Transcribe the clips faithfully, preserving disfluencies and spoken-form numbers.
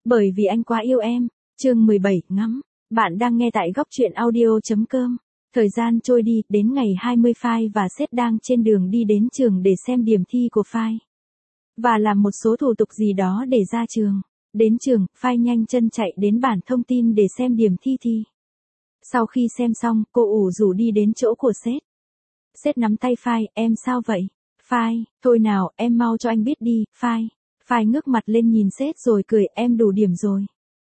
Bởi vì anh quá yêu em. Chương mười bảy, ngắm. Bạn đang nghe tại góc truyện audio.com. Thời gian trôi đi, đến ngày hai mươi Phai và sếp đang trên đường đi đến trường để xem điểm thi của Phai. Và làm một số thủ tục gì đó để ra trường. Đến trường, Phai nhanh chân chạy đến bản thông tin để xem điểm thi thi. Sau khi xem xong, cô ủ rũ đi đến chỗ của sếp. Sếp nắm tay Phai, em sao vậy? Phai, thôi nào, em mau cho anh biết đi, Phai. Phai ngước mặt lên nhìn sếp rồi cười, em đủ điểm rồi.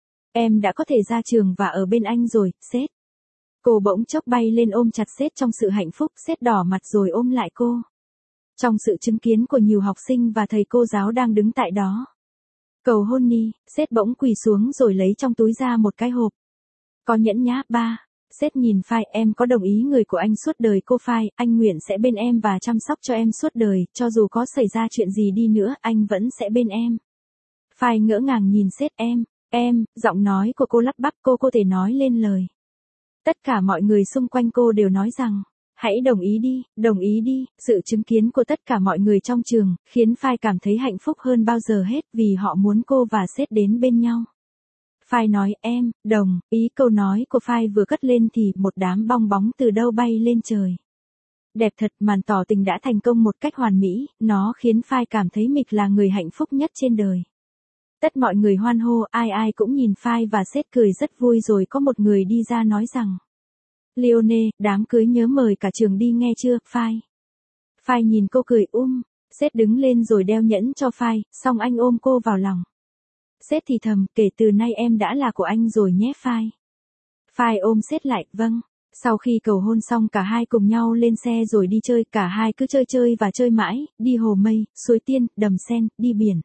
Em đã có thể ra trường và ở bên anh rồi, sếp. Cô bỗng chốc bay lên ôm chặt sếp trong sự hạnh phúc, sếp đỏ mặt rồi ôm lại cô. Trong sự chứng kiến của nhiều học sinh và thầy cô giáo đang đứng tại đó. Cầu hôn đi, sếp bỗng quỳ xuống rồi lấy trong túi ra một cái hộp. Có nhẫn nhá, ba. Sếp nhìn Phai, em có đồng ý người của anh suốt đời cô Phai, anh nguyện sẽ bên em và chăm sóc cho em suốt đời, cho dù có xảy ra chuyện gì đi nữa, anh vẫn sẽ bên em. Phai ngỡ ngàng nhìn sếp, em, em, giọng nói của cô lắp bắp, cô cô thể nói lên lời. Tất cả mọi người xung quanh cô đều nói rằng, hãy đồng ý đi, đồng ý đi, sự chứng kiến của tất cả mọi người trong trường, khiến Phai cảm thấy hạnh phúc hơn bao giờ hết vì họ muốn cô và sếp đến bên nhau. Phai nói, em, đồng, ý câu nói của Phai vừa cất lên thì một đám bong bóng từ đâu bay lên trời. Đẹp thật, màn tỏ tình đã thành công một cách hoàn mỹ, nó khiến Phai cảm thấy mình là người hạnh phúc nhất trên đời. Tất mọi người hoan hô, ai ai cũng nhìn Phai và sếp cười rất vui rồi có một người đi ra nói rằng. Lione, đám cưới nhớ mời cả trường đi nghe chưa, Phai. Phai nhìn cô cười um, sếp đứng lên rồi đeo nhẫn cho Phai, xong anh ôm cô vào lòng. Sếp thì thầm, kể từ nay em đã là của anh rồi nhé Phai. Phai ôm sếp lại, vâng. Sau khi cầu hôn xong cả hai cùng nhau lên xe rồi đi chơi, cả hai cứ chơi chơi và chơi mãi, đi hồ mây, suối tiên, đầm sen, đi biển.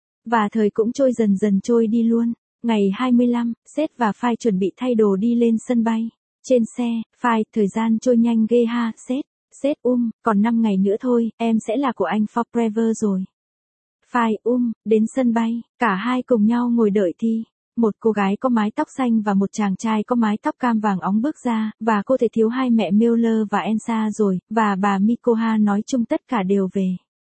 Và thời cũng trôi dần dần trôi đi luôn. Ngày hai mươi lăm, sếp và Phai chuẩn bị thay đồ đi lên sân bay. Trên xe, Phai, thời gian trôi nhanh ghê ha, sếp. Sếp um, còn năm ngày nữa thôi, em sẽ là của anh forever rồi. Phai um, đến sân bay, cả hai cùng nhau ngồi đợi thi. Một cô gái có mái tóc xanh và một chàng trai có mái tóc cam vàng óng bước ra, và cô thể thiếu hai mẹ Miller và Elsa rồi, và bà Mikoha nói chung tất cả đều về.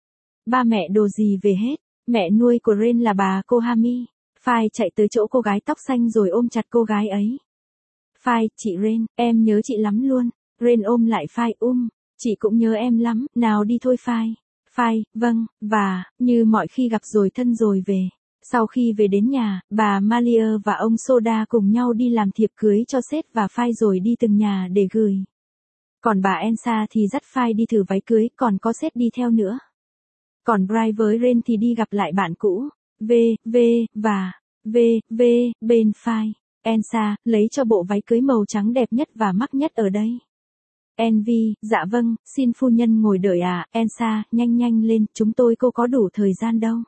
Ba mẹ đồ gì về hết, mẹ nuôi của Ren là bà Kohami. Phai chạy tới chỗ cô gái tóc xanh rồi ôm chặt cô gái ấy. Phai, chị Ren, em nhớ chị lắm luôn. Ren ôm lại Phai um, chị cũng nhớ em lắm, nào đi thôi Phai. Phai, vâng, và, như mọi khi gặp rồi thân rồi về. Sau khi về đến nhà, bà Malia và ông Soda cùng nhau đi làm thiệp cưới cho sếp và Phai rồi đi từng nhà để gửi. Còn bà Elsa thì dắt Phai đi thử váy cưới, còn có sếp đi theo nữa. Còn Bry với Ren thì đi gặp lại bạn cũ, V, V, và, V, V, bên Phai. Elsa, lấy cho bộ váy cưới màu trắng đẹp nhất và mắc nhất ở đây. Envy, dạ vâng, xin phu nhân ngồi đợi à, Elsa, nhanh nhanh lên, chúng tôi cô có đủ thời gian đâu.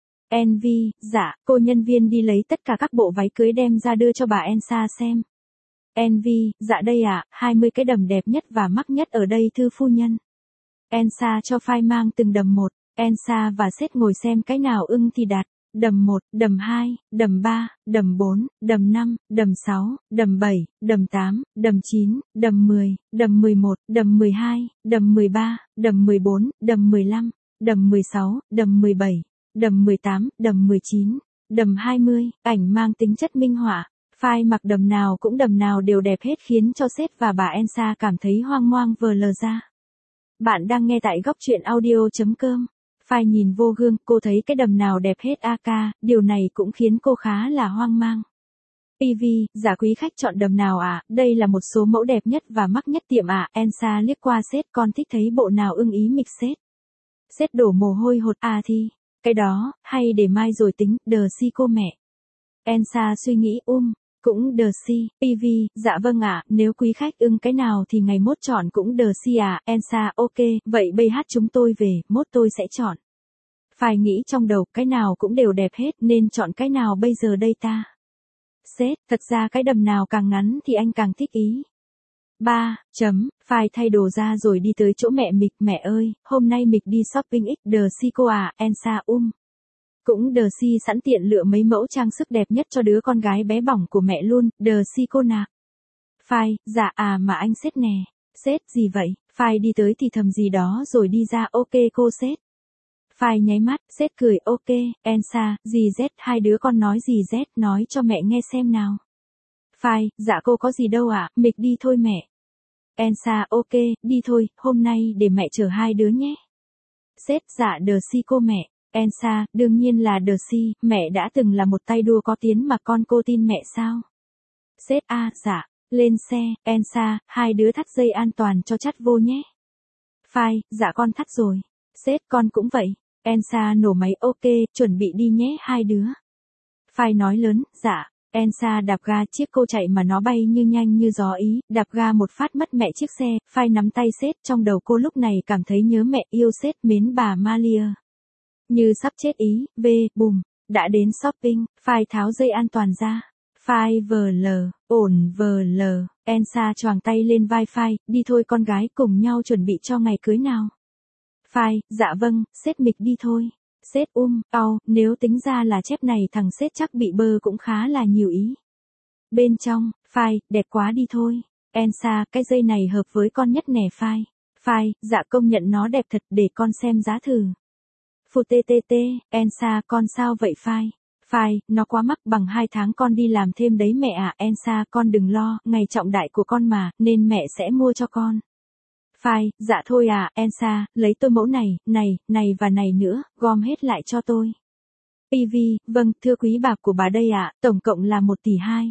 Envy, dạ, cô nhân viên đi lấy tất cả các bộ váy cưới đem ra đưa cho bà Elsa xem. Envy, dạ đây ạ, à, hai mươi cái đầm đẹp nhất và mắc nhất ở đây thưa phu nhân. Elsa cho Phai mang từng đầm một, Elsa và sếp ngồi xem cái nào ưng thì đặt. Đầm một, đầm hai, đầm ba, đầm bốn, đầm năm, đầm sáu, đầm bảy, đầm tám, đầm chín, đầm mười, đầm mười một, đầm mười hai, đầm mười ba, đầm mười bốn, đầm mười lăm, đầm mười sáu, đầm mười bảy, đầm mười tám, đầm mười chín, đầm hai mươi, ảnh mang tính chất minh họa. Phai mặc đầm nào cũng đầm nào đều đẹp hết khiến cho sếp và bà Elsa cảm thấy hoang mang vờ lờ ra. Bạn đang nghe tại góc truyện audio.com. Phai nhìn vô gương, cô thấy cái đầm nào đẹp hết a ca, điều này cũng khiến cô khá là hoang mang. pê vê, dạ quý khách chọn đầm nào ạ, à? Đây là một số mẫu đẹp nhất và mắc nhất tiệm ạ, à? Elsa liếc qua sếp, con thích thấy bộ nào ưng ý mịch sếp. Sếp đổ mồ hôi hột à thì, cái đó, hay để mai rồi tính, đờ si cô mẹ. Elsa suy nghĩ um, cũng đờ si, pê vê, dạ vâng ạ, à, nếu quý khách ưng cái nào thì ngày mốt chọn cũng đờ si à, Elsa, ok, vậy bây hát chúng tôi về, mốt tôi sẽ chọn. Phải nghĩ trong đầu, cái nào cũng đều đẹp hết nên chọn cái nào bây giờ đây ta. Sếp, thật ra cái đầm nào càng ngắn thì anh càng thích ý. ba, chấm, Phai thay đồ ra rồi đi tới chỗ mẹ Mịch, mẹ ơi, hôm nay Mịch đi shopping x đờ si cô à, Elsa um. Cũng đờ si sẵn tiện lựa mấy mẫu trang sức đẹp nhất cho đứa con gái bé bỏng của mẹ luôn, đờ si cô nạc. Phai, dạ à mà anh sếp nè. Sếp, gì vậy? Phai đi tới thì thầm gì đó rồi đi ra, ok cô sếp. Phai nháy mắt, sếp cười, ok, Elsa, dì Z, hai đứa con nói gì Z, nói cho mẹ nghe xem nào. Phai, dạ cô có gì đâu ạ, mịch đi thôi mẹ. Elsa, ok, đi thôi, hôm nay để mẹ chở hai đứa nhé. Sếp, dạ đờ si cô mẹ. Elsa, đương nhiên là đờ si, mẹ đã từng là một tay đua có tiếng mà con cô tin mẹ sao? Sếp, a, à, dạ, lên xe, Elsa, hai đứa thắt dây an toàn cho chắt vô nhé. Phai, dạ con thắt rồi. Sếp, con cũng vậy. Elsa nổ máy, ok, chuẩn bị đi nhé hai đứa. Phai nói lớn, dạ. Elsa đạp ga, chiếc cô chạy mà nó bay như nhanh như gió ý, đạp ga một phát mất mẹ chiếc xe, Phai nắm tay sếp, trong đầu cô lúc này cảm thấy nhớ mẹ, yêu sếp, mến bà Malia. Như sắp chết ý, v, bùm, đã đến shopping, Phai tháo dây an toàn ra. Phai vờ lờ, ổn vờ lờ, Elsa choàng tay lên vai Phai, đi thôi con gái, cùng nhau chuẩn bị cho ngày cưới nào. Phai, dạ vâng, sếp mịch đi thôi. Sếp um, au, nếu tính ra là chép này thằng sếp chắc bị bơ cũng khá là nhiều ý. Bên trong, Phai, đẹp quá đi thôi. Elsa, cái dây này hợp với con nhất nè Phai. Phai, dạ công nhận nó đẹp thật, để con xem giá thử. Phù tê tê tê, Elsa, con sao vậy Phai? Phai, nó quá mắc, bằng hai tháng con đi làm thêm đấy mẹ ạ. Elsa, con đừng lo, ngày trọng đại của con mà, nên mẹ sẽ mua cho con. Phai, dạ thôi à, Elsa, lấy tôi mẫu này, này, này và này nữa, gom hết lại cho tôi. pê vê, vâng, thưa quý bà của bà đây ạ, tổng cộng là một tỷ hai.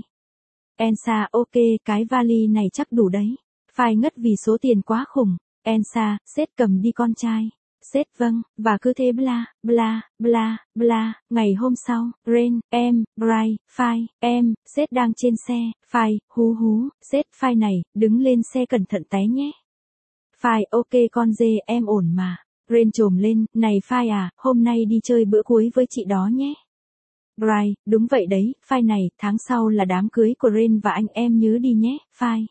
Elsa, ok, cái vali này chắc đủ đấy. Phai ngất vì số tiền quá khủng. Elsa, sếp cầm đi con trai. Sếp vâng, và cứ thế bla, bla, bla, bla, ngày hôm sau, Rain, em, Bright, Phai, em, sếp đang trên xe, Phai, hú hú, sếp Phai này, đứng lên xe cẩn thận té nhé. Phai, ok con dê, em ổn mà. Rain trồm lên, này Phai à, hôm nay đi chơi bữa cuối với chị đó nhé. Bright, đúng vậy đấy, Phai này, tháng sau là đám cưới của Rain và anh em nhớ đi nhé, Phai.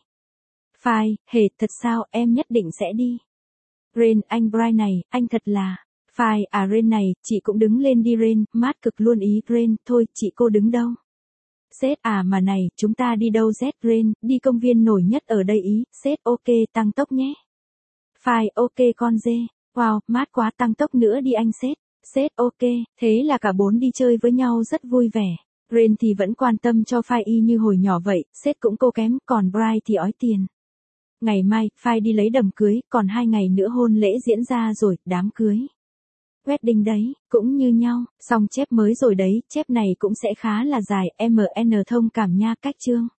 Phai, hề, thật sao, em nhất định sẽ đi. Rain, anh Bright này, anh thật là. Phai, à Rain này, chị cũng đứng lên đi Rain, mát cực luôn ý, Rain, thôi, chị cô đứng đâu? Sếp, à mà này, chúng ta đi đâu Z, Rain, đi công viên nổi nhất ở đây ý, sếp, ok, tăng tốc nhé. Phai, ok con dê, wow, mát quá, tăng tốc nữa đi anh sếp. Sếp, ok, thế là cả bốn đi chơi với nhau rất vui vẻ. Rain thì vẫn quan tâm cho Phai y như hồi nhỏ vậy, sếp cũng cô kém, còn Bright thì ói tiền. Ngày mai, Phai đi lấy đầm cưới, còn hai ngày nữa hôn lễ diễn ra rồi, đám cưới. Wedding đấy, cũng như nhau, xong chép mới rồi đấy, chép này cũng sẽ khá là dài, em en thông cảm nha, cách chương.